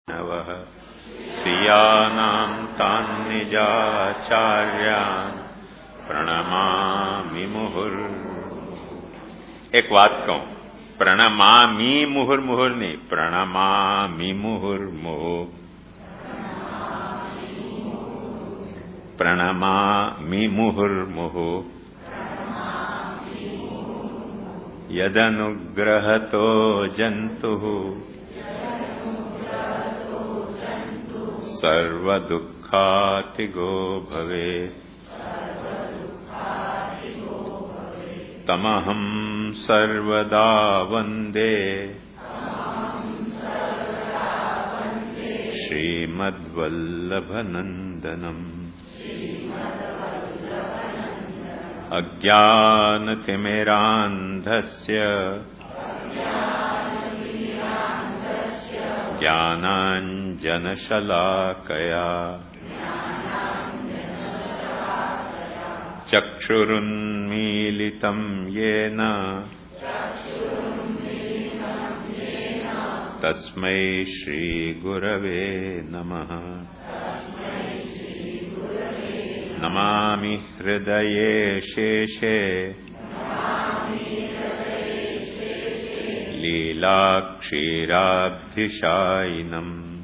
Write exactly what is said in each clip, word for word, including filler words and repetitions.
નવઃ શ્રિયાનાં તાન નિજાચાર્યાન પ્રણમામિ મુહુર્. એક વાત કહું, પ્રણમામિ મુહુર મુહુર નહીં, પ્રણમામિ મુહુર મુહુર. પ્રણમામિ મુહુર મુહુર. યદનુગ્રહતો જંતુઃ સર્વદુઃખાતિગો ભવેત. તમહં સર્વદા વંદે શ્રીમદ્વલ્લભનંદનમ. અજ્ઞાનતિમિરાન્ધસ્ય જ્ઞાનાંજનશલાકયા ચક્ષુરુન્મીલિતં યેન તસ્મૈ શ્રીગુરવે નમઃ. નમામિ હૃદયે શેષે લીલાક્ષીરાબ્ધિશાયિનમ.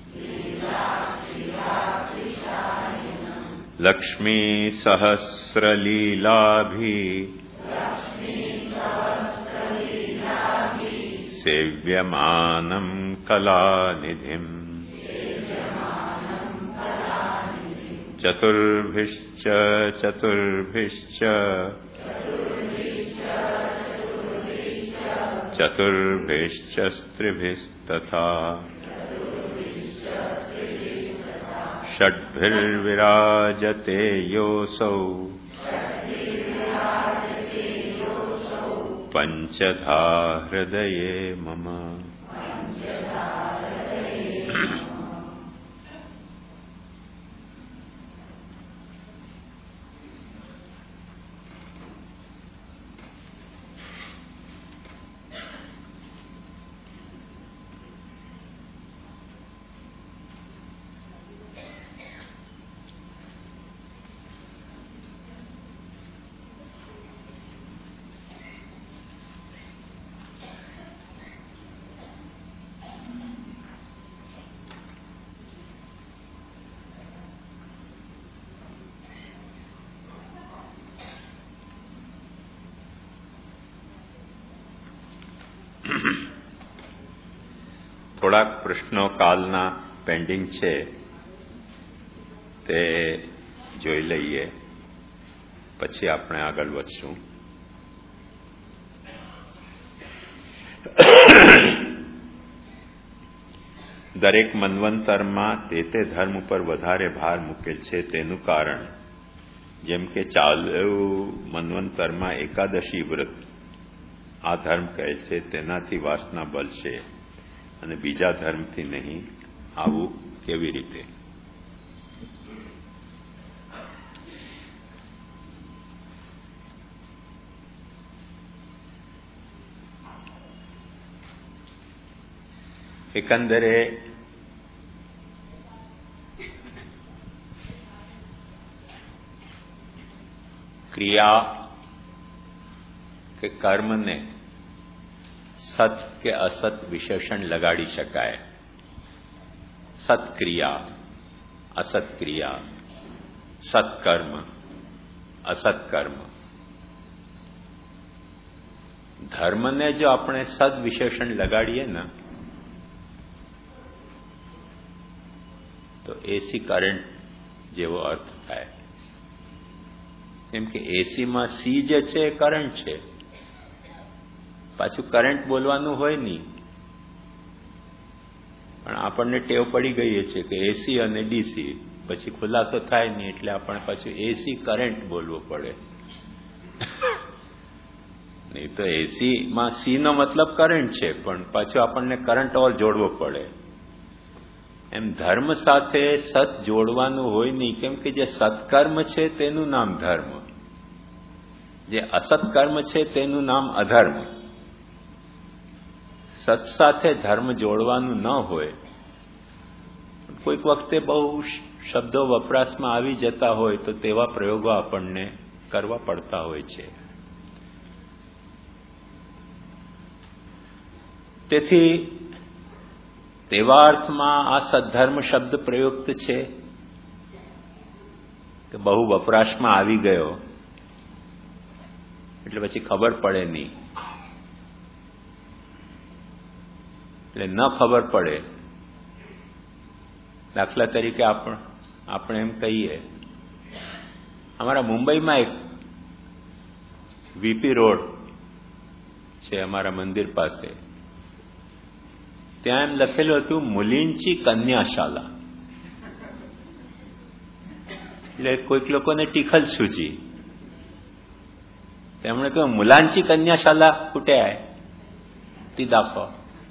લક્ષ્મી સહસ્રલીલાભી સેવ્યમાનં કલાનિધિમ. ચતુર્ભિશ્ચ ચતુર્ભિશ્ચ ચતુર્ભિશ્ચ સ્ત્રિભિસ્તથા ષડ્ભિર્વિરાજતે યોऽસૌ પંચધા હૃદયે મમ. થોડાક પ્રશ્નો કાલના પેન્ડિંગ છે તે જોઈ લઈએ, પછી આપણે આગળ વધશું. દરેક મન્વંતરમાં તે તે ધર્મ ઉપર વધારે ભાર મૂકેલ છે. તેનું કારણ, જેમ કે ચાલુ મન્વંતરમાં એકાદશી વ્રત આ ધર્મ કહે છે, તેનાથી વાસના બલ છે અને બીજા ધર્મથી નહીં. આવું કેવી રીતે? એકંદરે ક્રિયા કે કર્મને સત કે અસત વિશેષણ લગાડી શકાય. સત્ક્રિયા, અસત્ક્રિયા, સત્કર્મ, અસત્કર્મ. ધર્મને જો આપણે સદ વિશેષણ લગાડીએ ને તો એસી કરંટ જેવો અર્થ થાય. કેમ કે એસીમાં સી જે છે એ કરંટ છે. પાછું કરંટ બોલવાનું હોય નહીં, પણ આપણને ટેવ પડી ગઈ છે કે એસી અને ડીસી, પછી ખુલાસો થાય નહીં એટલે આપણે પાછું એસી કરંટ બોલવો પડે. નહીં તો એસીમાં સી નો મતલબ કરંટ છે, પણ પાછું આપણને કરંટ ઓર જોડવો પડે. એમ ધર્મ સાથે સત જોડવાનું હોય નહીં, કેમ કે જે સત્કર્મ છે તેનું નામ ધર્મ, જે અસત્કર્મ છે તેનું નામ અધર્મ. સત સાથે ધર્મ જોડવાનું ન હોય કોઈક વખતે બહુ શબ્દો વપરાશમાં આવી જતા હોય તો તેવા પ્રયોગો આપણને કરવા પડતા હોય છે. તેથી તેવા અર્થમાં આ સદ્ધર્મ શબ્દ પ્રયુક્ત છે કે બહુ વપરાશમાં આવી ગયો એટલે પછી ખબર પડે નહીં. એટલે ન ખબર પડે. દાખલા તરીકે આપણે એમ કહીએ, અમારા મુંબઈમાં એક વીપી રોડ છે અમારા મંદિર પાસે, ત્યાં એમ લખેલું હતું મુલિંચી કન્યાશાલા. એટલે કોઈક લોકોને ટીખલ સૂજી. તેમણે કહ્યું મુલાંચી કન્યાશાલા કુટે આય તી દાખો.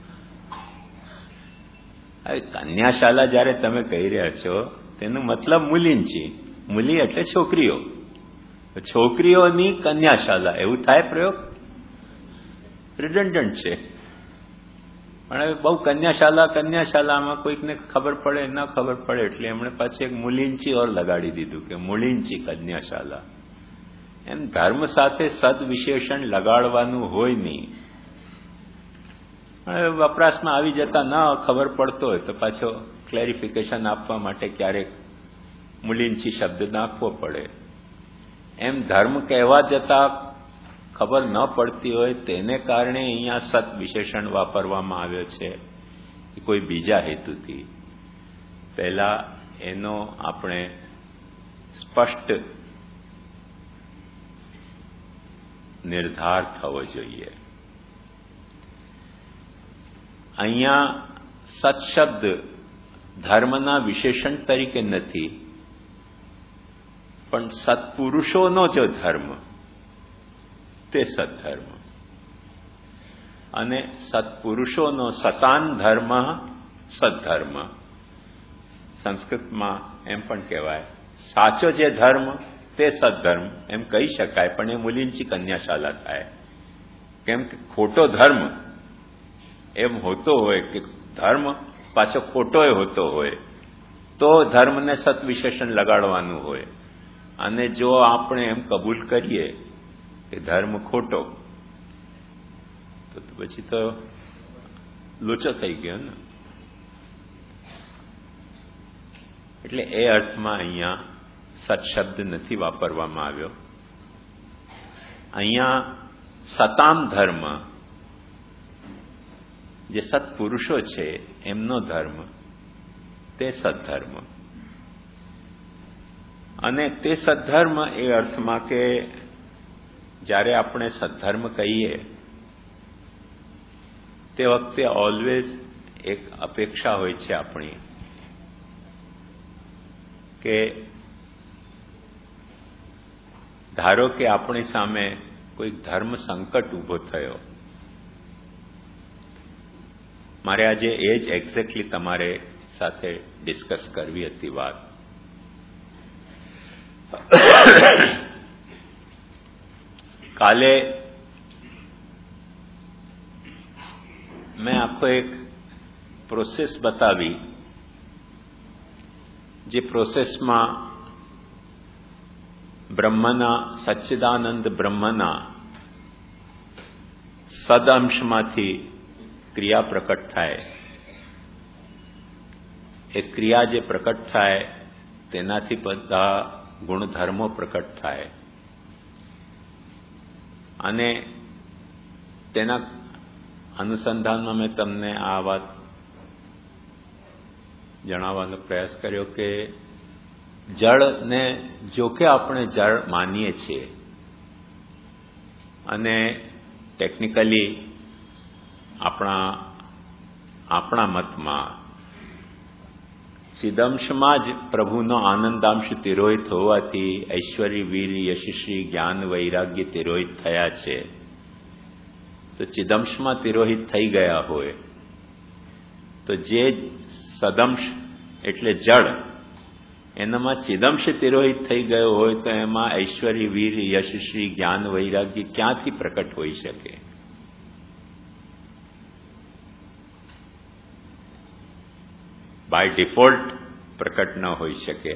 હવે કન્યાશાલા જયારે તમે કહી રહ્યા છો તેનો મતલબ મુલિંચી. મુલી એટલે છોકરીઓ, છોકરીઓની કન્યાશાલા એવું થાય પ્રયોગ? રિડન્ડન્ટ છે. પણ હવે બહુ કન્યાશાલા કન્યાશાલામાં કોઈકને ખબર પડે ન ખબર પડે એટલે એમણે પાછી એક મુલિંચી ઓર લગાડી દીધું કે મુલિંચી કન્યાશાલા. એમ ધર્મ સાથે સદ વિશેષણ લગાડવાનું હોય નહીં. વપરાશમાં આવી જતા ન ખબર પડતો હોય તો પાછો ક્લેરિફિકેશન આપવા માટે ક્યારેક મુલિંચી શબ્દ નાખવો પડે. એમ ધર્મ કહેવા જતા ખબર ન પડતી હોય તેને કારણે અહીંયા સત વિશેષણ વાપરવામાં આવ્યો છે કોઈ બીજા હેતુથી. પહેલા એનો આપણે સ્પષ્ટ નિર્ધાર થવો જોઈએ. અહીંયા સત્શબ્દ ધર્મના વિશેષણ તરીકે નથી, પણ સત્પુરુષોનો જો ધર્મ તે સદ્ધર્મ, અને સત્પુરુષોનો સતાન ધર્મ સદ્ધર્મ. સંસ્કૃતમાં એમ પણ કહેવાય સાચો જે ધર્મ તે સદ્ધર્મ એમ કહી શકાય, પણ એ મુલિંચી કન્યાશાલા થાય. કેમ કે ખોટો ધર્મ એમ હોતો હોય કે ધર્મ પાછો ખોટોય હોતો હોય તો ધર્મને સત વિશેષણ લગાડવાનું હોય. અને જો આપણે એમ કબૂલ કરીએ કે ધર્મ ખોટો તો પછી તો લોચો થઈ ગયો ને. એટલે એ અર્થમાં અહીંયા સત્શબ્દ નથી વાપરવામાં આવ્યો. અહીંયા સતામ ધર્મ જે સત્પુરુષો છે એમનો ધર્મ તે સદ્ધર્મ. અને તે સદ્ધર્મ એ અર્થમાં કે જ્યારે આપણે સદ્ધર્મ કહીએ તે વખતે ઓલવેઝ એક અપેક્ષા હોય છે આપણી કે ધારો કે આપણી સામે કોઈ ધર્મ સંકટ ઊભો થયો. મારે આજે એ જ એક્ઝેક્ટલી તમારે સાથે ડિસ્કસ કરવી હતી વાત. કાલે મેં આખો એક પ્રોસેસ બતાવી, જે પ્રોસેસમાં બ્રહ્મના સચ્ચિદાનંદ બ્રહ્મના સદઅંશમાંથી ક્રિયા પ્રકટ થાય. એ ક્રિયા જે પ્રકટ થાય તેનાથી બધા ગુણધર્મો પ્રકટ થાય. અને તેના અનુસંધાનમાં મેં તમને આ વાત જણાવવાનો પ્રયાસ કર્યો કે જળને જો કે આપણે જળ માનીએ છીએ અને ટેકનિકલી આપણા આપણા મતમાં ચિદંશમાં જ પ્રભુનો આનંદાંશ તિરોહિત હોવાથી ઐશ્વર્ય વીર યશસ્વી જ્ઞાન વૈરાગ્ય તિરોહિત થયા છે. તો ચિદંશમાં તિરોહિત થઈ ગયા હોય તો જે સદંશ એટલે જળ એનામાં ચિદંશ તિરોહિત થઈ ગયો હોય તો એમાં ઐશ્વર્ય વીર યશસ્વી જ્ઞાન વૈરાગ્ય ક્યાંથી પ્રકટ હોઈ શકે? બાય ડિફોલ્ટ પ્રકટ ન હોઈ શકે.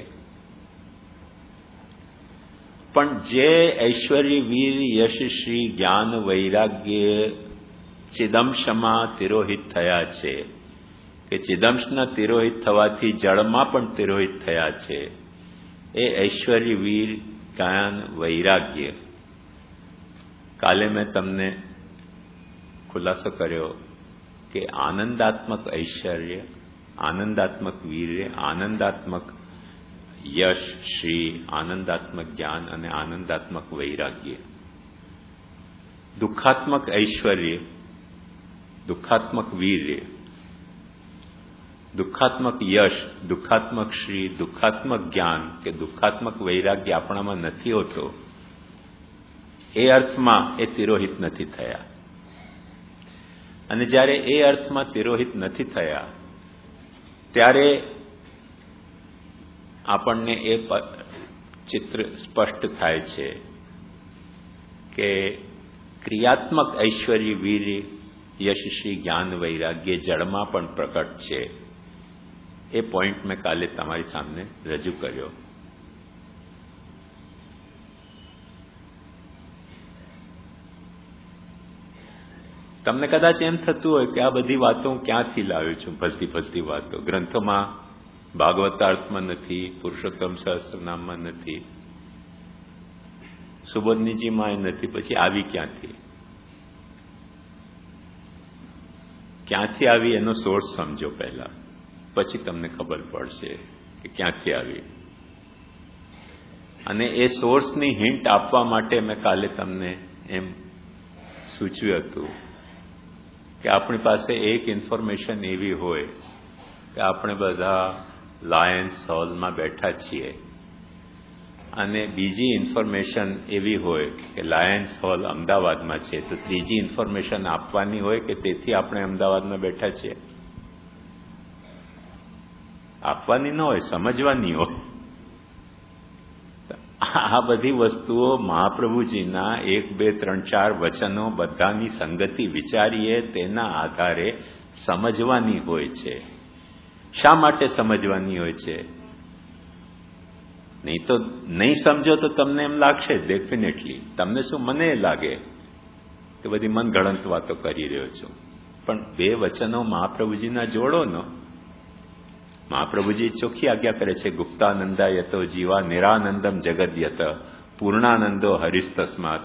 પણ જે ઐશ્વર્ય વીર યશશ્રી જ્ઞાન વૈરાગ્ય ચિદંશમાં તિરોહિત થયા છે, કે ચિદંશના તિરોહિત થવાથી જળમાં પણ તિરોહિત થયા છે, એ ઐશ્વર્ય વીર જ્ઞાન વૈરાગ્ય. કાલે મેં તમને ખુલાસો કર્યો કે આનંદાત્મક ઐશ્વર્ય, આનંદાત્મક વીર્ય, આનંદાત્મક યશ શ્રી, આનંદાત્મક જ્ઞાન અને આનંદાત્મક વૈરાગ્ય. દુઃખાત્મક ઐશ્વર્ય, દુઃખાત્મક વીર્ય, દુઃખાત્મક યશ, દુઃખાત્મક શ્રી, દુઃખાત્મક જ્ઞાન કે દુઃખાત્મક વૈરાગ્ય આપણામાં નથી હોતો, એ અર્થમાં એ તિરોહિત નથી થયા. અને જ્યારે એ અર્થમાં તિરોહિત નથી થયા ત્યારે આપણને એ ચિત્ર સ્પષ્ટ થાય છે કે ક્રિયાત્મક ઐશ્વર્ય વીર્ય યશશ્રી જ્ઞાન વૈરાગ્ય જળમાં પણ પ્રકટ છે. એ પોઈન્ટ મેં કાલે તમારી સામે રજૂ કર્યો. તમને કદાચ એમ થતું હોય કે આ બધી વાતો હું ક્યાંથી લાવ્યો છું, ભલતી ભલતી વાતો. ગ્રંથોમાં ભાગવતાર્થમાં નથી, પુરુષોત્તમ સહસ્ત્ર નામમાં નથી, સુબોધનીજીમાં નથી, પછી આવી ક્યાંથી? ક્યાંથી આવી એનો સોર્સ સમજો પહેલા, પછી તમને ખબર પડશે કે ક્યાંથી આવી. અને એ સોર્સની હિન્ટ આપવા માટે મેં કાલે તમને એમ સૂચવ્યું હતું કે આપણી પાસે એક ઇન્ફોર્મેશન એવી હોય કે આપણે બધા લાયન્સ હોલમાં બેઠા છીએ, અને બીજી ઇન્ફોર્મેશન એવી હોય કે લાયન્સ હોલ અમદાવાદમાં છે, તો ત્રીજી ઇન્ફોર્મેશન આપવાની હોય કે તેથી આપણે અમદાવાદમાં બેઠા છીએ. આપવાની ન હોય, સમજવાની હોય. આ બધી વસ્તુઓ મહાપ્રભુજીના એક બે ત્રણ ચાર વચનો બધાની સંગતિ વિચારીએ તેના આધારે સમજવાની હોય છે. શા માટે સમજવાની હોય છે? નહીં તો નહીં સમજો તો તમને એમ લાગશે ડેફિનેટલી. તમને શું, મને લાગે કે બધી મનગણંત વાતો કરી રહ્યો છું. પણ બે વચનો મહાપ્રભુજીના જોડો નો. મહાપ્રભુજી ચોખ્ખી આજ્ઞા કરે છે, ગુપ્તાનંદાયતો જીવા નિરાનંદમ જગદ્યત પૂર્ણાનંદો હરિસ્તસ્માત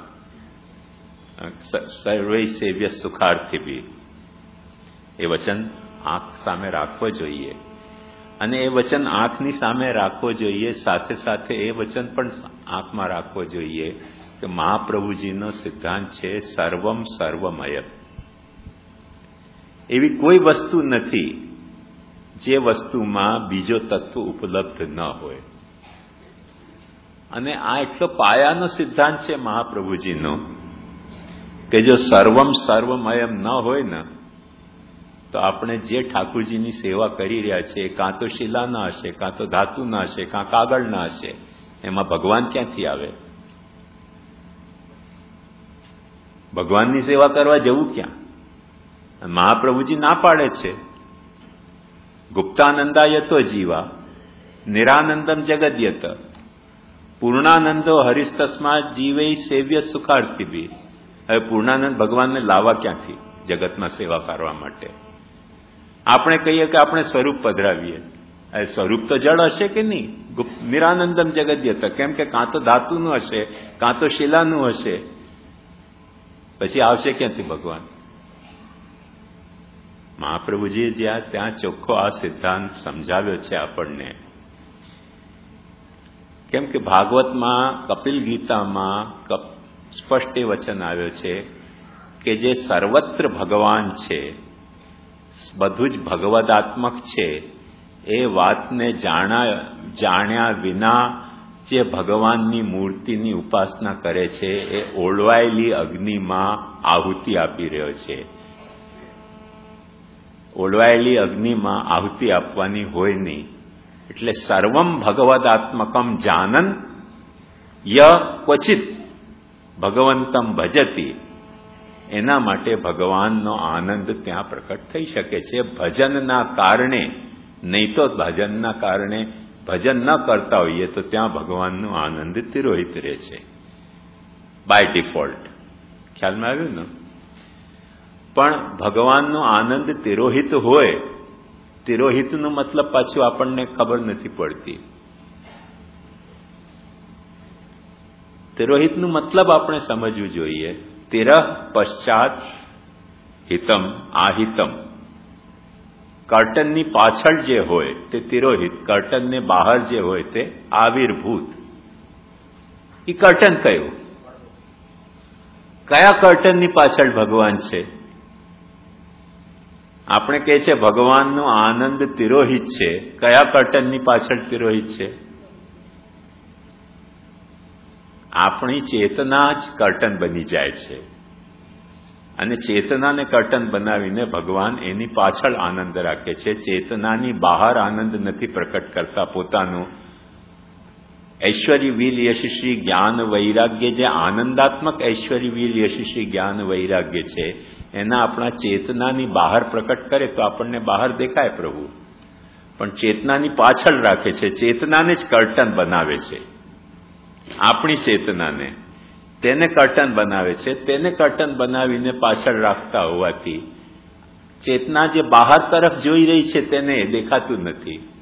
સર્વૈ સેવ્ય સુખાર્થિભી. એ વચન આંખ સામે રાખવો જોઈએ. અને એ વચન આંખની સામે રાખવો જોઈએ, સાથે સાથે એ વચન પણ આંખમાં રાખવો જોઈએ કે મહાપ્રભુજીનો સિદ્ધાંત છે સર્વમ સર્વમય. એવી કોઈ વસ્તુ નથી જે વસ્તુમાં બીજો તત્વ ઉપલબ્ધ ન હોય. અને આ એટલો પાયાનો સિદ્ધાંત છે મહાપ્રભુજીનો કે જો સર્વમ સર્વમયમ ન હોય ને તો આપણે જે ઠાકુરજીની સેવા કરી રહ્યા છે, કાં તો શિલાના હશે, કાં તો ધાતુના હશે, કાં કાગળના હશે, એમાં ભગવાન ક્યાંથી આવે? ભગવાનની સેવા કરવા જવું ક્યાં? મહાપ્રભુજી ના પાડે છે, ગુપ્તાનંદાયતો જીવા નિરાનંદમ જગદ્યત પૂર્ણાનંદો હરિસ્તસ્માત જીવૈ સેવ્ય સુખાર્થિભી. હવે પૂર્ણાનંદ ભગવાનને લાવવા ક્યાંથી જગતમાં સેવા કરવા માટે? આપણે કહીએ કે આપણે સ્વરૂપ પધરાવીએ. સ્વરૂપ તો જળ હશે કે નહીં? નિરાનંદમ જગદ્યત, કેમ કે કાં તો ધાતુનું હશે, કાં તો શિલાનું હશે. પછી આવશે ક્યાંથી ભગવાન? મહાપ્રભુજીએ જ્યાં ત્યાં ચોખ્ખો આ સિદ્ધાંત સમજાવ્યો છે આપણને. કેમ કે ભાગવતમાં, કપિલ ગીતામાં સ્પષ્ટ એ વચન આવ્યો છે કે જે સર્વત્ર ભગવાન છે, બધું જ ભગવદાત્મક છે, એ વાતને જાણ્યા જાણ્યા વિના જે ભગવાનની મૂર્તિની ઉપાસના કરે છે એ ઓળવાયેલી અગ્નિમાં આહુતિ આપી રહ્યો છે. ઓળવાયેલી અગ્નિમાં આહુતિ આપવાની હોય નહીં. એટલે સર્વમ ભગવદાત્મકમ જાનન ય ક્વચિત ભગવંતમ ભજતી, એના માટે ભગવાનનો આનંદ ત્યાં પ્રકટ થઈ શકે છે. ભજનના કારણે નહીં તો ભજનના કારણે ભજન ન કરતા હોઈએ તો ત્યાં ભગવાનનો આનંદ તિરોહિત રહે છે બાય ડિફોલ્ટ. ખ્યાલમાં આવ્યું ને? પણ ભગવાનનો આનંદ તિરોહિત હોય, તિરોહિતનો મતલબ પાછું આપણને ખબર નથી પડતી. તિરોહિતનું મતલબ આપણે સમજવું જોઈએ. તિરહ પશ્ચાત હિતમ આહિતમ. કર્ટનની પાછળ જે હોય તે તિરોહિત, કર્ટનને બહાર જે હોય તે આવિર્ભૂત. એ કર્ટન કયું? કયા કર્ટનની પાછળ ભગવાન છે? આપણે કહે છે ભગવાનનો આનંદ તિરોહિત છે. કયા કર્ટનની પાછળ તિરોહિત છે? આપણી ચેતના જ કર્ટન બની જાય છે અને ચેતનાને કર્ટન બનાવીને ભગવાન એની પાછળ આનંદ રાખે છે. ચેતનાની બહાર આનંદ નથી પ્રકટ કરતા પોતાનું. ઐશ્વર્ય વીર યશસ્વી જ્ઞાન વૈરાગ્ય, જે આનંદાત્મક ઐશ્વર્ય વીર યશસ્વી જ્ઞાન વૈરાગ્ય છે, એના આપણા ચેતનાની બહાર પ્રકટ કરે તો આપણને બહાર દેખાય પ્રભુ, પણ ચેતનાની પાછળ રાખે છે. ચેતનાને જ કર્ટન બનાવે છે. આપણી ચેતનાને તેને કર્ટન બનાવે છે. તેને કર્ટન બનાવીને પાછળ રાખતા હોવાથી ચેતના જે બહાર તરફ જોઈ રહી છે તેને દેખાતું નથી.